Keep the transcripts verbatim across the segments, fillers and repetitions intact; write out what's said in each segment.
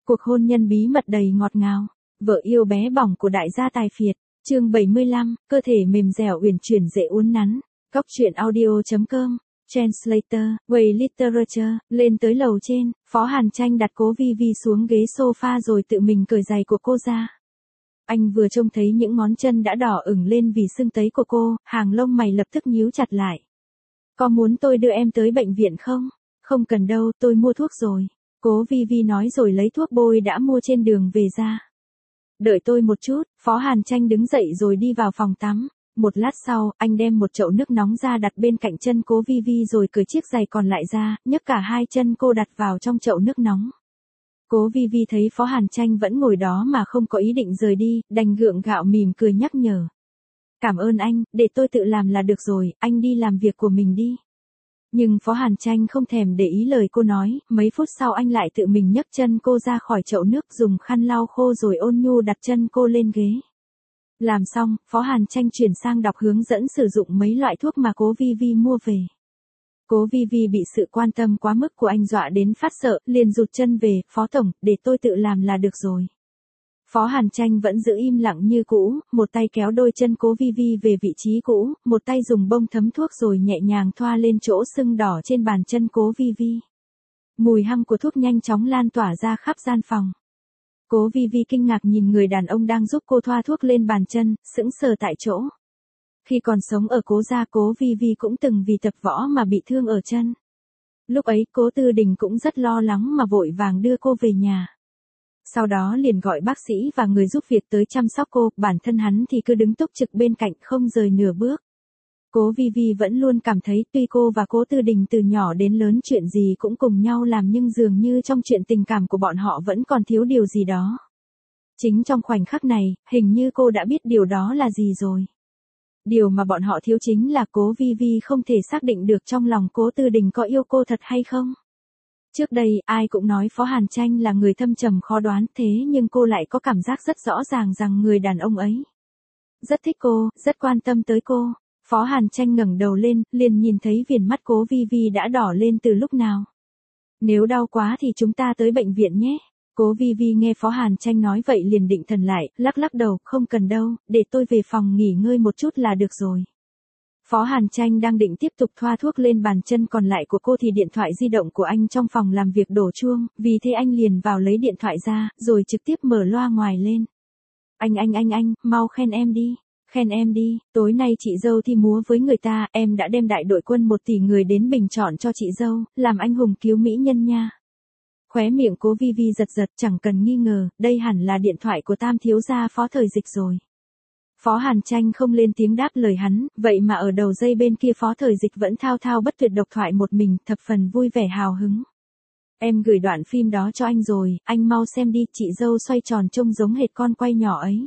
Cuộc hôn nhân bí mật đầy ngọt ngào. Vợ yêu bé bỏng của đại gia tài phiệt. Chương bảy mươi lăm, cơ thể mềm dẻo uyển chuyển dễ uốn nắn. Góc truyện audio chấm com. Translator, Way Literature, lên tới lầu trên, Phó Hàn Tranh đặt Cố Vi Vi xuống ghế sofa rồi tự mình cởi giày của cô ra. Anh vừa trông thấy những ngón chân đã đỏ ửng lên vì sưng tấy của cô, hàng lông mày lập tức nhíu chặt lại. Có muốn tôi đưa em tới bệnh viện không? Không cần đâu, tôi mua thuốc rồi. Cố Vi Vi nói rồi lấy thuốc bôi đã mua trên đường về ra. Đợi tôi một chút, Phó Hàn Tranh đứng dậy rồi đi vào phòng tắm. Một lát sau, anh đem một chậu nước nóng ra đặt bên cạnh chân Cố Vi Vi rồi cởi chiếc giày còn lại ra, nhấc cả hai chân cô đặt vào trong chậu nước nóng. Cố Vi Vi thấy Phó Hàn Tranh vẫn ngồi đó mà không có ý định rời đi, đành gượng gạo mỉm cười nhắc nhở. Cảm ơn anh, để tôi tự làm là được rồi, anh đi làm việc của mình đi. Nhưng Phó Hàn Tranh không thèm để ý lời cô nói, mấy phút sau anh lại tự mình nhấc chân cô ra khỏi chậu nước dùng khăn lau khô rồi ôn nhu đặt chân cô lên ghế. Làm xong, Phó Hàn Tranh chuyển sang đọc hướng dẫn sử dụng mấy loại thuốc mà Cố Vi Vi mua về. Cố Vi Vi bị sự quan tâm quá mức của anh dọa đến phát sợ, liền rụt chân về, Phó Tổng, để tôi tự làm là được rồi. Phó Hàn Tranh vẫn giữ im lặng như cũ, một tay kéo đôi chân Cố Vi Vi về vị trí cũ, một tay dùng bông thấm thuốc rồi nhẹ nhàng thoa lên chỗ sưng đỏ trên bàn chân Cố Vi Vi. Mùi hăng của thuốc nhanh chóng lan tỏa ra khắp gian phòng. Cố Vi Vi kinh ngạc nhìn người đàn ông đang giúp cô thoa thuốc lên bàn chân, sững sờ tại chỗ. Khi còn sống ở Cố gia, Cố Vi Vi cũng từng vì tập võ mà bị thương ở chân. Lúc ấy Cố Tư Đình cũng rất lo lắng mà vội vàng đưa cô về nhà. Sau đó liền gọi bác sĩ và người giúp việc tới chăm sóc cô, bản thân hắn thì cứ đứng túc trực bên cạnh không rời nửa bước. Cố Vi Vi vẫn luôn cảm thấy tuy cô và Cố Tư Đình từ nhỏ đến lớn chuyện gì cũng cùng nhau làm nhưng dường như trong chuyện tình cảm của bọn họ vẫn còn thiếu điều gì đó. Chính trong khoảnh khắc này, hình như cô đã biết điều đó là gì rồi. Điều mà bọn họ thiếu chính là Cố Vi Vi không thể xác định được trong lòng Cố Tư Đình có yêu cô thật hay không. Trước đây, ai cũng nói Phó Hàn Tranh là người thâm trầm khó đoán, thế nhưng cô lại có cảm giác rất rõ ràng rằng người đàn ông ấy rất thích cô, rất quan tâm tới cô. Phó Hàn Tranh ngẩng đầu lên, liền nhìn thấy viền mắt Cố Vi Vi đã đỏ lên từ lúc nào. Nếu đau quá thì chúng ta tới bệnh viện nhé. Cố Vi Vi nghe Phó Hàn Tranh nói vậy liền định thần lại, lắc lắc đầu, không cần đâu, để tôi về phòng nghỉ ngơi một chút là được rồi. Phó Hàn Tranh đang định tiếp tục thoa thuốc lên bàn chân còn lại của cô thì điện thoại di động của anh trong phòng làm việc đổ chuông, vì thế anh liền vào lấy điện thoại ra, rồi trực tiếp mở loa ngoài lên. Anh anh anh anh, mau khen em đi, khen em đi, tối nay chị dâu thi múa với người ta, em đã đem đại đội quân một tỷ người đến bình chọn cho chị dâu, làm anh hùng cứu mỹ nhân nha. Khóe miệng Cố Vi Vi giật giật, chẳng cần nghi ngờ, đây hẳn là điện thoại của Tam thiếu gia Phó Thời Dịch rồi. Phó Hàn Tranh không lên tiếng đáp lời hắn, vậy mà ở đầu dây bên kia Phó Thời Dịch vẫn thao thao bất tuyệt độc thoại một mình, thập phần vui vẻ hào hứng. Em gửi đoạn phim đó cho anh rồi, anh mau xem đi, chị dâu xoay tròn trông giống hệt con quay nhỏ ấy.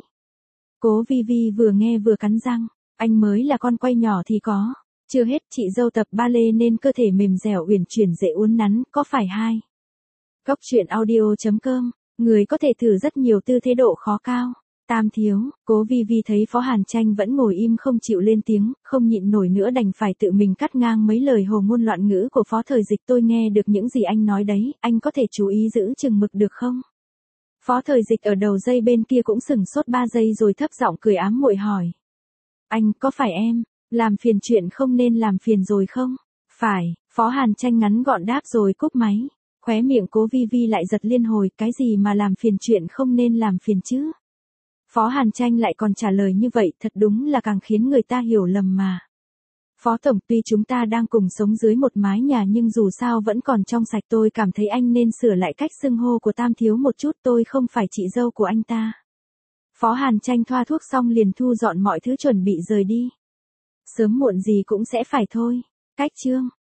Cố Vi Vi vừa nghe vừa cắn răng, anh mới là con quay nhỏ thì có, chưa hết chị dâu tập ballet nên cơ thể mềm dẻo uyển chuyển dễ uốn nắn, có phải hay? Góc truyện audio chấm com, người có thể thử rất nhiều tư thế độ khó cao. Tam thiếu, Cố Vi Vi thấy Phó Hàn Tranh vẫn ngồi im không chịu lên tiếng, không nhịn nổi nữa đành phải tự mình cắt ngang mấy lời hồ ngôn loạn ngữ của Phó Thời Dịch. Tôi nghe được những gì anh nói đấy, anh có thể chú ý giữ chừng mực được không? Phó Thời Dịch ở đầu dây bên kia cũng sửng sốt ba giây rồi thấp giọng cười ám muội hỏi. Anh, có phải em, làm phiền chuyện không nên làm phiền rồi không? Phải, Phó Hàn Tranh ngắn gọn đáp rồi cúp máy. Khóe miệng Cố Vi Vi lại giật liên hồi, cái gì mà làm phiền chuyện không nên làm phiền chứ? Phó Hàn Tranh lại còn trả lời như vậy, thật đúng là càng khiến người ta hiểu lầm mà. Phó Tổng, tuy chúng ta đang cùng sống dưới một mái nhà nhưng dù sao vẫn còn trong sạch, tôi cảm thấy anh nên sửa lại cách xưng hô của Tam thiếu một chút, tôi không phải chị dâu của anh ta. Phó Hàn Tranh thoa thuốc xong liền thu dọn mọi thứ chuẩn bị rời đi. Sớm muộn gì cũng sẽ phải thôi. Cách chương